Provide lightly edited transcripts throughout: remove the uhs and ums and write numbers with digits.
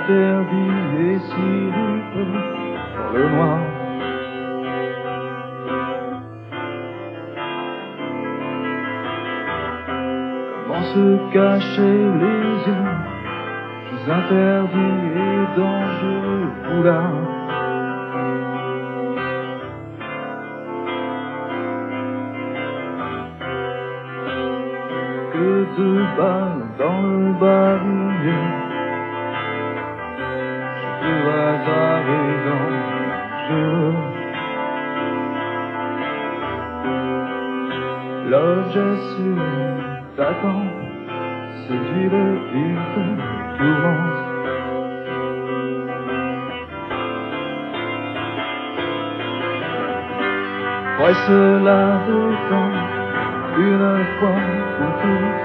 interdit et si libre dans le noir. Comment se cacher les yeux, jeux interdits et dangereux foulards. Que de balles dans le barillet, je te hasard et dangereux. L'objet sur t'attend, séduit-le, il te tourmente. Presse-la dedans, une fois pour toutes.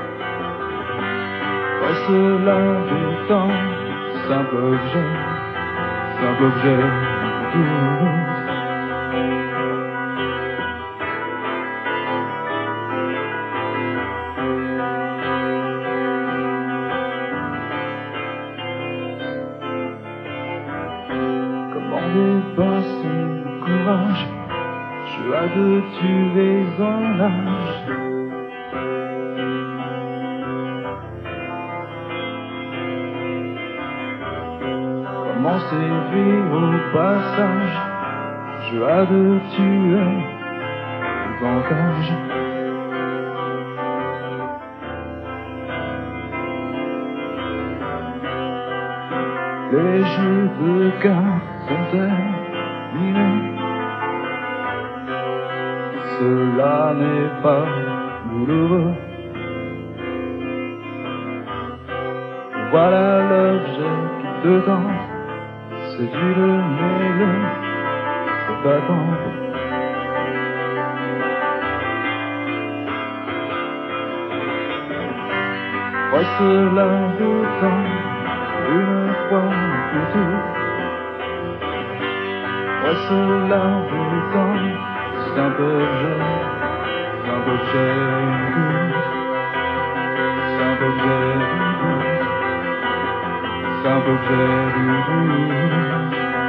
Presse-la dedans, simple objet doux. Comment dépasser le courage, je hâte de tuer en âge. Comment séduire au passage, je hâte de tuer davantage. Les jeux de cartes sont terminés, cela n'est pas douloureux. Voilà l'objet qui te tente, séduis-le, mets-le, faut attendre. Presse-la dedans, une fois pour toutes. Presse-la dedans, simple objet doux. Simple objet doux. Simple objet doux.